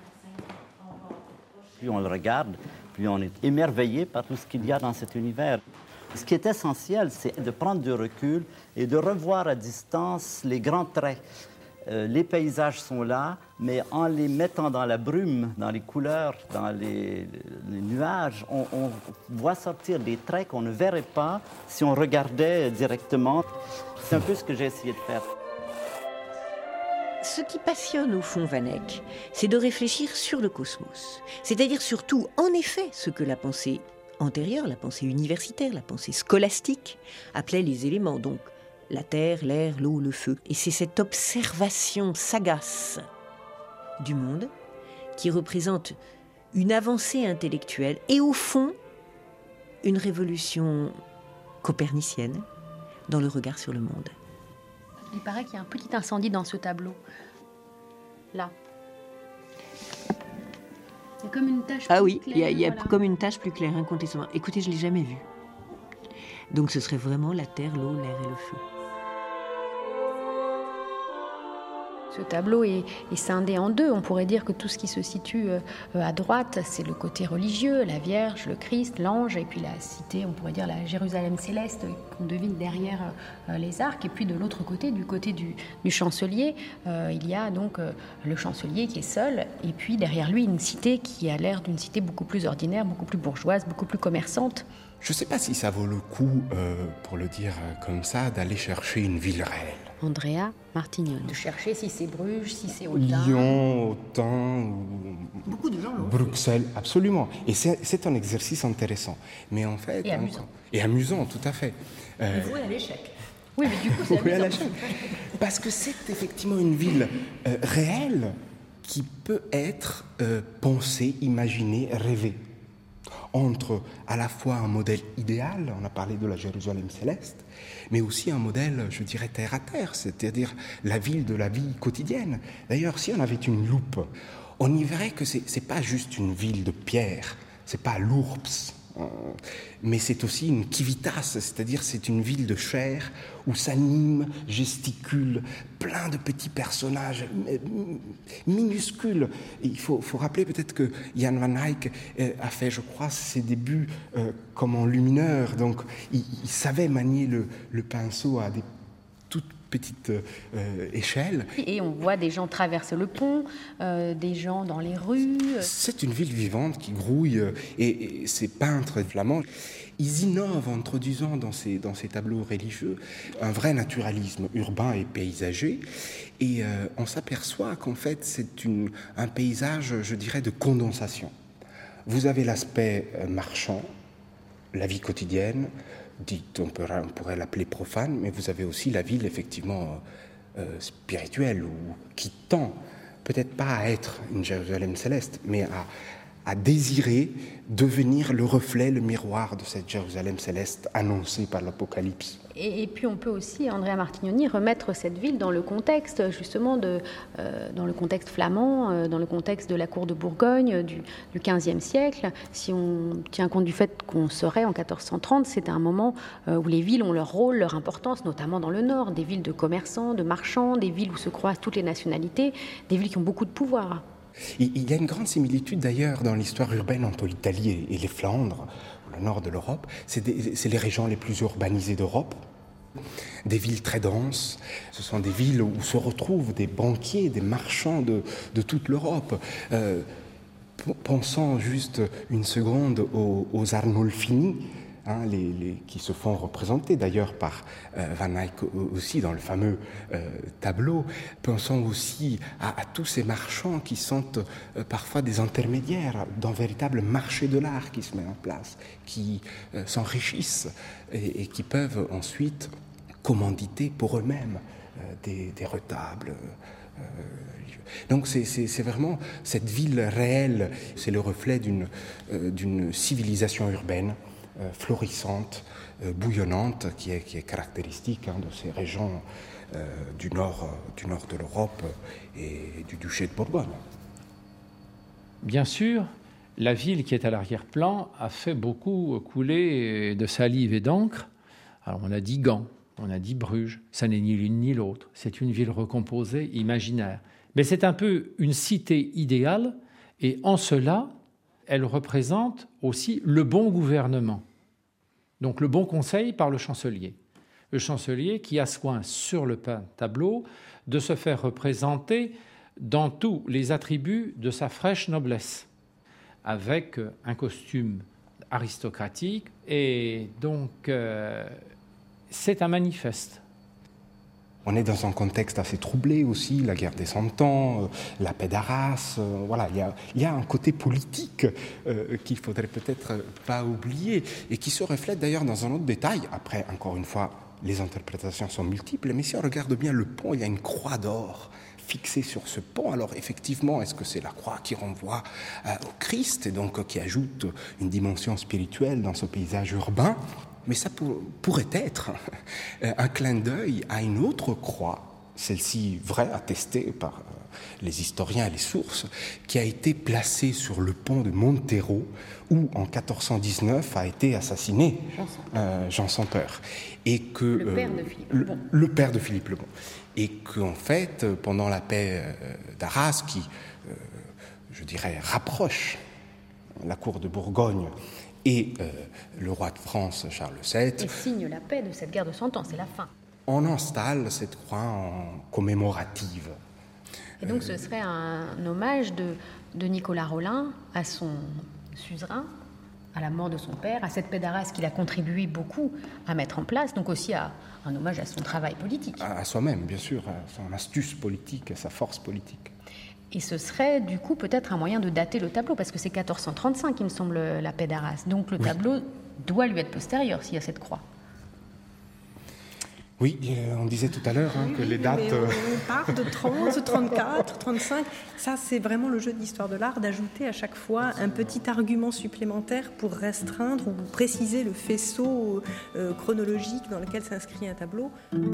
Plus on le regarde, plus on est émerveillé par tout ce qu'il y a dans cet univers. Ce qui est essentiel, c'est de prendre du recul et de revoir à distance les grands traits. Les paysages sont là, mais en les mettant dans la brume, dans les couleurs, dans les nuages, on voit sortir des traits qu'on ne verrait pas si on regardait directement. C'est un peu ce que j'ai essayé de faire. Ce qui passionne au fond Van Eyck, c'est de réfléchir sur le cosmos. C'est-à-dire surtout, en effet, ce que la pensée antérieure, la pensée universitaire, la pensée scolastique, appelait les éléments. Donc, la terre, l'air, l'eau, le feu. Et c'est cette observation sagace du monde qui représente une avancée intellectuelle et au fond, une révolution copernicienne dans le regard sur le monde. Il paraît qu'il y a un petit incendie dans ce tableau. Là. Il y a comme une tache plus claire. Ah oui, il y a voilà. Comme une tache plus claire, incontestablement. Écoutez, je ne l'ai jamais vue. Donc ce serait vraiment la terre, l'eau, l'air et le feu. Ce tableau est scindé en deux. On pourrait dire que tout ce qui se situe à droite, c'est le côté religieux, la Vierge, le Christ, l'ange, et puis la cité, on pourrait dire la Jérusalem céleste qu'on devine derrière les arcs. Et puis de l'autre côté, du côté du chancelier, il y a donc le chancelier qui est seul, et puis derrière lui une cité qui a l'air d'une cité beaucoup plus ordinaire, beaucoup plus bourgeoise, beaucoup plus commerçante. Je ne sais pas si ça vaut le coup, pour le dire comme ça, d'aller chercher une ville réelle. Andrea Martignoni. De chercher si c'est Bruges, si c'est Autun. Lyon, Autun, beaucoup de gens l'ont Bruxelles, fait. Absolument. Et c'est un exercice intéressant. Mais en fait... Et amusant. Et amusant, tout à fait. Voué à l'échec. Oui, mais du coup, c'est amusant. Parce que c'est effectivement une ville réelle qui peut être pensée, imaginée, rêvée. Entre à la fois un modèle idéal, on a parlé de la Jérusalem céleste, mais aussi un modèle, je dirais, terre à terre, c'est-à-dire la ville de la vie quotidienne. D'ailleurs, si on avait une loupe, on y verrait que c'est pas juste une ville de pierre, c'est pas l'Ourps, mais c'est aussi une civitas, c'est-à-dire c'est une ville de chair où s'animent, gesticulent plein de petits personnages minuscules. Et il faut rappeler peut-être que Jan Van Eyck a fait, je crois, ses débuts comme enlumineur, donc il savait manier le pinceau à des toutes petites échelles. Et on voit des gens traverser le pont, des gens dans les rues. C'est une ville vivante qui grouille, et ces peintres flamands, ils innovent en introduisant dans ces tableaux religieux un vrai naturalisme urbain et paysager, et on s'aperçoit qu'en fait c'est un paysage, je dirais, de condensation. Vous avez l'aspect marchand, la vie quotidienne, dite, on pourrait l'appeler profane, mais vous avez aussi la ville effectivement spirituelle, ou qui tend peut-être pas à être une Jérusalem céleste, mais à désirer devenir le reflet, le miroir de cette Jérusalem céleste annoncée par l'Apocalypse. Et puis on peut aussi, Andrea Martignoni, remettre cette ville dans le contexte justement dans le contexte flamand, dans le contexte de la cour de Bourgogne du XVe siècle. Si on tient compte du fait qu'on serait en 1430, c'est un moment où les villes ont leur rôle, leur importance, notamment dans le nord, des villes de commerçants, de marchands, des villes où se croisent toutes les nationalités, des villes qui ont beaucoup de pouvoir. Il y a une grande similitude d'ailleurs dans l'histoire urbaine entre l'Italie et les Flandres, le nord de l'Europe. C'est les régions les plus urbanisées d'Europe. Des villes très denses, ce sont des villes où se retrouvent des banquiers, des marchands de toute l'Europe. Pensons juste une seconde aux Arnolfini, qui se font représenter d'ailleurs par Van Eyck aussi dans le fameux tableau. Pensons aussi à tous ces marchands qui sont parfois des intermédiaires d'un véritable marché de l'art qui se met en place, qui s'enrichissent et qui peuvent ensuite commanditer pour eux-mêmes des retables. Donc c'est vraiment cette ville réelle, c'est le reflet d'une civilisation urbaine florissante, bouillonnante, qui est caractéristique de ces régions du nord de l'Europe et du duché de Bourgogne. Bien sûr, la ville qui est à l'arrière-plan a fait beaucoup couler de salive et d'encre. Alors on a dit Gand, on a dit Bruges, ça n'est ni l'une ni l'autre. C'est une ville recomposée, imaginaire. Mais c'est un peu une cité idéale, et en cela, elle représente aussi le bon gouvernement. Donc le bon conseil par le chancelier. Le chancelier qui a soin sur le tableau de se faire représenter dans tous les attributs de sa fraîche noblesse, avec un costume aristocratique, et donc c'est un manifeste. On est dans un contexte assez troublé aussi, la guerre des 100 ans, la paix d'Arras. Voilà, il y a un côté politique qu'il faudrait peut-être pas oublier et qui se reflète d'ailleurs dans un autre détail. Après, encore une fois, les interprétations sont multiples, mais si on regarde bien le pont, il y a une croix d'or fixée sur ce pont. Alors effectivement, est-ce que c'est la croix qui renvoie au Christ et donc qui ajoute une dimension spirituelle dans ce paysage urbain ? Mais ça pourrait être un clin d'œil à une autre croix, celle-ci vraie, attestée par les historiens et les sources, qui a été placée sur le pont de Montero, où en 1419 a été assassiné Jean sans Peur. Et que, le père de Philippe le Bon. Le père de Philippe le Bon. Et qu'en fait, pendant la paix d'Arras, qui, je dirais, rapproche la cour de Bourgogne et le roi de France, Charles VII... Et signe la paix de cette guerre de 100 ans, c'est la fin. On installe cette croix en commémorative. Et donc ce serait un hommage de Nicolas Rolin à son suzerain, à la mort de son père, à cette paix d'Arras qu'il a contribué beaucoup à mettre en place, donc aussi à un hommage à son travail politique. À soi-même, bien sûr, à son astuce politique, à sa force politique. Et ce serait du coup peut-être un moyen de dater le tableau, parce que c'est 1435, il me semble, la paix d'Arras. Donc le tableau doit lui être postérieur s'il y a cette croix. Oui, on disait tout à l'heure que les dates... On part de 30, 34, 35. Ça, c'est vraiment le jeu de l'histoire de l'art, d'ajouter à chaque fois un petit argument supplémentaire pour restreindre ou préciser le faisceau chronologique dans lequel s'inscrit un tableau.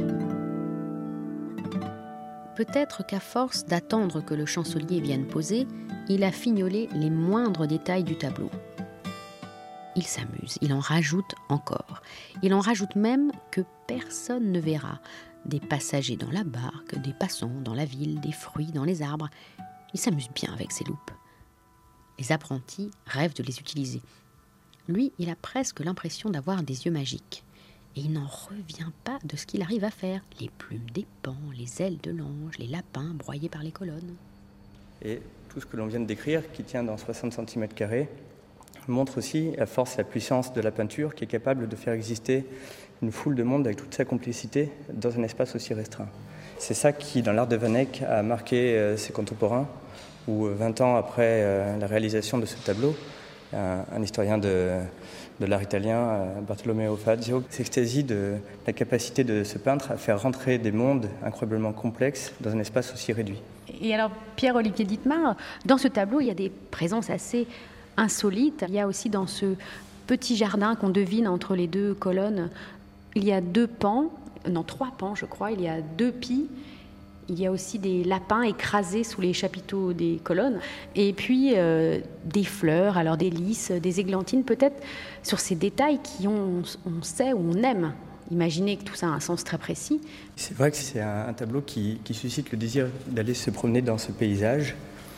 Peut-être qu'à force d'attendre que le chancelier vienne poser, il a fignolé les moindres détails du tableau. Il s'amuse, il en rajoute encore. Il en rajoute même que personne ne verra. Des passagers dans la barque, des passants dans la ville, des fruits dans les arbres. Il s'amuse bien avec ses loupes. Les apprentis rêvent de les utiliser. Lui, il a presque l'impression d'avoir des yeux magiques. Et il n'en revient pas de ce qu'il arrive à faire. Les plumes des paons, les ailes de l'ange, les lapins broyés par les colonnes. Et tout ce que l'on vient de décrire, qui tient dans 60 cm², montre aussi la force et la puissance de la peinture qui est capable de faire exister une foule de monde avec toute sa complicité dans un espace aussi restreint. C'est ça qui, dans l'art de Van Eyck, a marqué ses contemporains, où 20 ans après la réalisation de ce tableau, un historien de l'art italien, Bartolomeo Fazio, s'extasie de la capacité de ce peintre à faire rentrer des mondes incroyablement complexes dans un espace aussi réduit. Et alors, Pierre-Olivier Dittmar, dans ce tableau, il y a des présences assez insolites. Il y a aussi dans ce petit jardin qu'on devine entre les deux colonnes, il y a 3 pans, je crois, il y a 2 pies. Il y a aussi des lapins écrasés sous les chapiteaux des colonnes. Et puis des fleurs, alors des lys, des églantines, peut-être sur ces détails on sait ou on aime. Imaginez que tout ça a un sens très précis. C'est vrai que c'est un tableau qui suscite le désir d'aller se promener dans ce paysage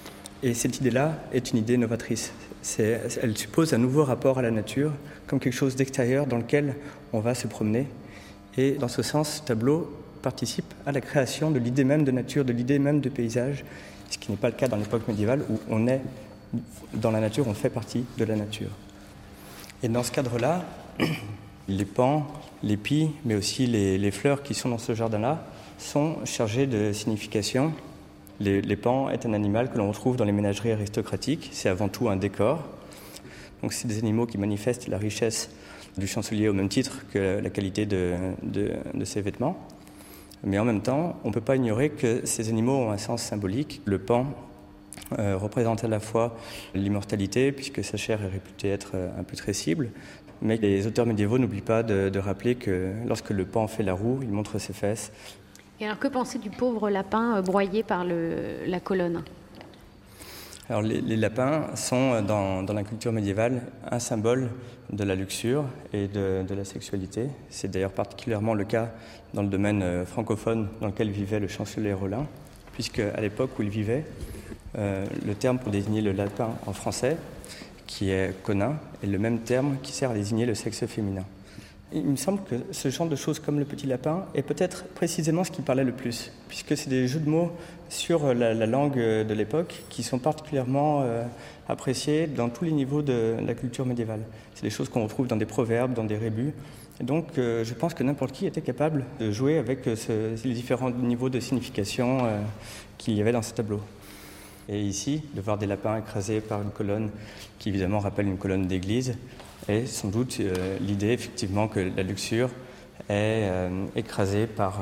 Et cette idée-là est une idée novatrice. Elle suppose un nouveau rapport à la nature, comme quelque chose d'extérieur dans lequel on va se promener. Et dans ce sens, ce tableau participe à la création de l'idée même de nature, de l'idée même de paysage, ce qui n'est pas le cas dans l'époque médiévale où on est dans la nature, on fait partie de la nature. Et dans ce cadre-là, les pans, les pies, mais aussi les fleurs qui sont dans ce jardin-là sont chargées de signification. Les pans est un animal que l'on retrouve dans les ménageries aristocratiques. C'est avant tout un décor. Donc c'est des animaux qui manifestent la richesse du chancelier au même titre que la qualité de ses vêtements. Mais en même temps, on ne peut pas ignorer que ces animaux ont un sens symbolique. Le pan représente à la fois l'immortalité, puisque sa chair est réputée être imputrescible. Mais les auteurs médiévaux n'oublient pas de rappeler que lorsque le pan fait la roue, il montre ses fesses. Et alors, que penser du pauvre lapin broyé par la colonne ? Alors, les lapins sont, dans la culture médiévale, un symbole de la luxure et de la sexualité. C'est d'ailleurs particulièrement le cas dans le domaine francophone dans lequel vivait le chancelier Rollin, puisque à l'époque où il vivait, le terme pour désigner le lapin en français, qui est conin, est le même terme qui sert à désigner le sexe féminin. Il me semble que ce genre de choses comme le petit lapin est peut-être précisément ce qui parlait le plus, puisque c'est des jeux de mots sur la langue de l'époque qui sont particulièrement appréciés dans tous les niveaux de la culture médiévale. C'est des choses qu'on retrouve dans des proverbes, dans des rébus. Et donc je pense que n'importe qui était capable de jouer avec les différents niveaux de signification qu'il y avait dans ce tableau. Et ici, de voir des lapins écrasés par une colonne qui évidemment rappelle une colonne d'église, et sans doute l'idée effectivement que la luxure est écrasée par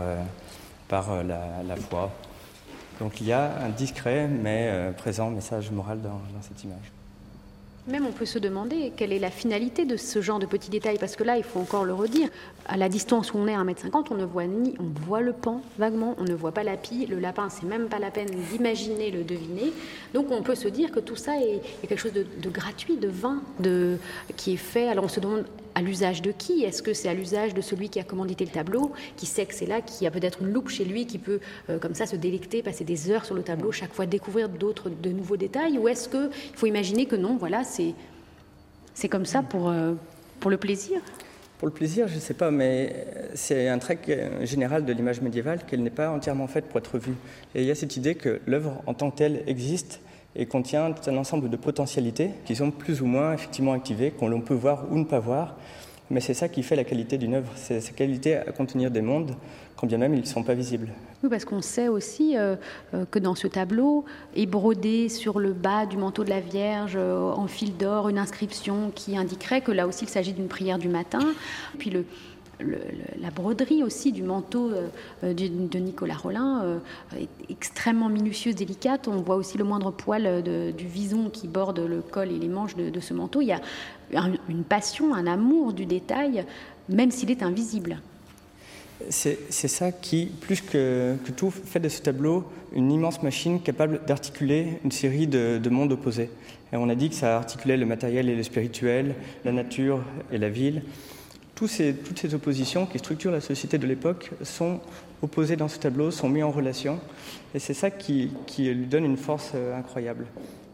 la foi. Donc il y a un discret mais présent message moral dans cette image. Même on peut se demander quelle est la finalité de ce genre de petits détails, parce que là, il faut encore le redire, à la distance où on est à 1m50, on voit le pan vaguement, on ne voit pas la pie, le lapin, c'est même pas la peine d'imaginer le deviner. Donc on peut se dire que tout ça est quelque chose de gratuit, de vain, qui est fait. Alors on se demande à l'usage de qui ? Est-ce que c'est à l'usage de celui qui a commandité le tableau, qui sait que c'est là, qui a peut-être une loupe chez lui, qui peut comme ça se délecter, passer des heures sur le tableau, chaque fois découvrir de nouveaux détails ? Ou est-ce qu'il faut imaginer que non, voilà, c'est comme ça pour le plaisir ? Pour le plaisir, je ne sais pas, mais c'est un trait général de l'image médiévale qu'elle n'est pas entièrement faite pour être vue. Et il y a cette idée que l'œuvre en tant que telle existe et contient tout un ensemble de potentialités qui sont plus ou moins effectivement activées, qu'on peut voir ou ne pas voir. Mais c'est ça qui fait la qualité d'une œuvre, c'est sa qualité à contenir des mondes, quand bien même ils ne sont pas visibles. Oui, parce qu'on sait aussi que dans ce tableau est brodé sur le bas du manteau de la Vierge, en fil d'or, une inscription qui indiquerait que là aussi il s'agit d'une prière du matin. Puis la broderie aussi du manteau de Nicolas Rollin est extrêmement minutieuse, délicate. On voit aussi le moindre poil du vison qui borde le col et les manches de ce manteau. Il y a une passion, un amour du détail, même s'il est invisible. C'est ça qui, plus que tout, fait de ce tableau une immense machine capable d'articuler une série de mondes opposés. Et on a dit que ça articulait le matériel et le spirituel, la nature et la ville. Toutes ces oppositions qui structurent la société de l'époque sont opposées dans ce tableau, sont mises en relation. Et c'est ça qui lui donne une force incroyable.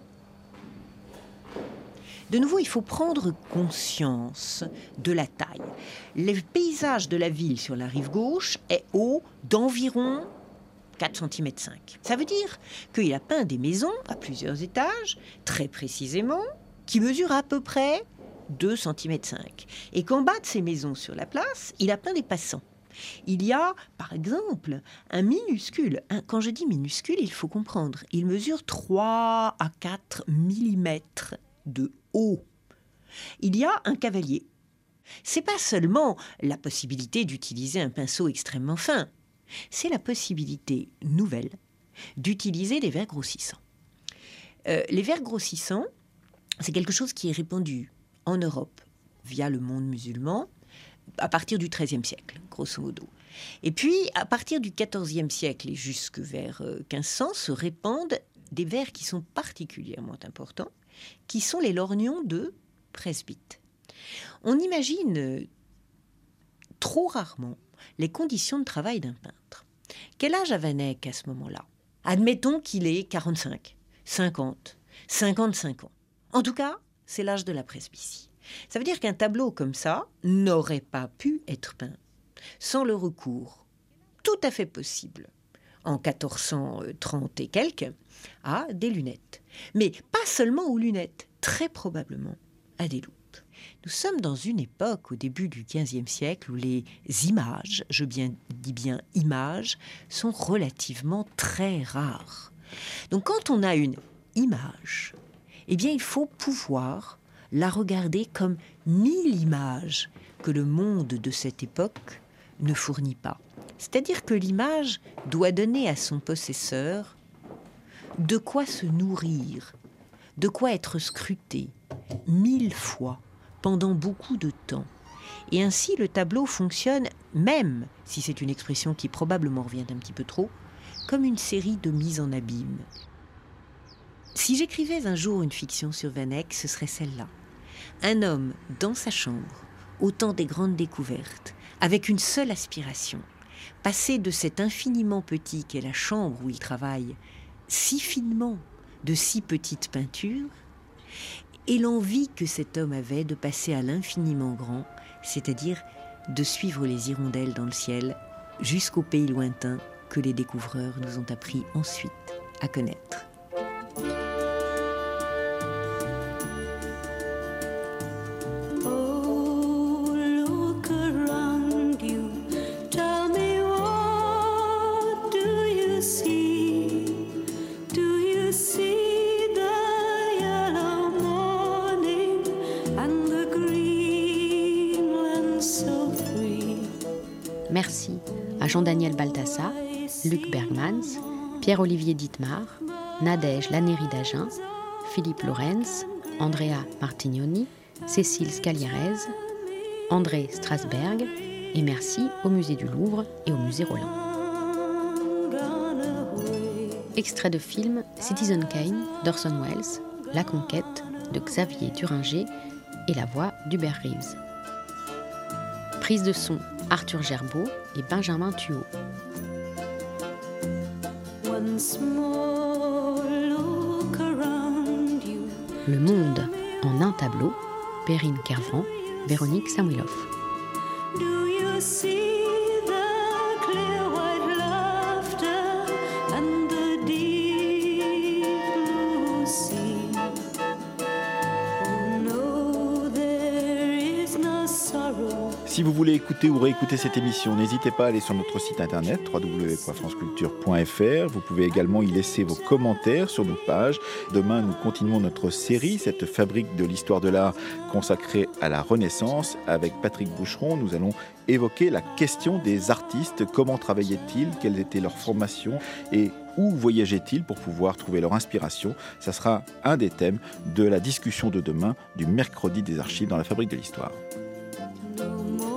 De nouveau, il faut prendre conscience de la taille. Le paysage de la ville sur la rive gauche est haut d'environ 4,5 cm. Ça veut dire qu'il a peint des maisons à plusieurs étages, très précisément, qui mesurent à peu près 2,5 cm. Et qu'en bas de ces maisons sur la place, il a peint des passants. Il y a, par exemple, un minuscule. Quand je dis minuscule, il faut comprendre. Il mesure 3 à 4 mm de haut. Il y a un cavalier. C'est pas seulement la possibilité d'utiliser un pinceau extrêmement fin, c'est la possibilité nouvelle d'utiliser des verres grossissants. Les verres grossissants, c'est quelque chose qui est répandu en Europe via le monde musulman à partir du XIIIe siècle, grosso modo. Et puis, à partir du XIVe siècle et jusque vers 1500, se répandent des verres qui sont particulièrement importants, qui sont les lorgnons de presbyte. On imagine trop rarement les conditions de travail d'un peintre. Quel âge a Van Eyck à ce moment-là ? Admettons qu'il ait 45. 50, 55 ans. En tout cas, c'est l'âge de la presbytie. Ça veut dire qu'un tableau comme ça n'aurait pas pu être peint sans le recours, tout à fait possible, en 1430 et quelques, à des lunettes. Mais pas seulement aux lunettes, très probablement à des loupes. Nous sommes dans une époque, au début du XVe siècle, où les images, je dis bien images, sont relativement très rares. Donc quand on a une image, eh bien il faut pouvoir la regarder comme 1000 images que le monde de cette époque ne fournit pas. C'est-à-dire que l'image doit donner à son possesseur de quoi se nourrir, de quoi être scruté 1000 fois pendant beaucoup de temps. Et ainsi le tableau fonctionne, même si c'est une expression qui probablement revient un petit peu trop, comme une série de mises en abîme. Si j'écrivais un jour une fiction sur Van Eyck, ce serait celle-là. Un homme dans sa chambre, au temps des grandes découvertes, avec une seule aspiration, passer de cet infiniment petit qu'est la chambre où il travaille, si finement, de si petites peintures, et l'envie que cet homme avait de passer à l'infiniment grand, c'est-à-dire de suivre les hirondelles dans le ciel jusqu'au pays lointain que les découvreurs nous ont appris ensuite à connaître. Merci à Jean-Daniel Balthassa, Luc Bergmans, Pierre-Olivier Dittmar, Nadège Lannéry-Dagen, Philippe Lorenz, Andrea Martignoni, Cécile Scalierez, André Strasberg, et merci au Musée du Louvre et au Musée Rollin. Extrait de film Citizen Kane d'Orson Welles, La Conquête de Xavier Duringer et la voix d'Hubert Reeves. Prise de son Arthur Gerbeau et Benjamin Thuot. Le monde en un tableau, Perrine Kervran, Véronique Samuilov. Si vous voulez écouter ou réécouter cette émission, n'hésitez pas à aller sur notre site internet www.franceculture.fr. Vous pouvez également y laisser vos commentaires sur nos pages. Demain, nous continuons notre série, cette fabrique de l'histoire de l'art consacrée à la Renaissance. Avec Patrick Boucheron, nous allons évoquer la question des artistes. Comment travaillaient-ils? Quelle était leur formation? Et où voyageaient-ils pour pouvoir trouver leur inspiration? Ça sera un des thèmes de la discussion de demain du mercredi des archives dans la fabrique de l'histoire. No more.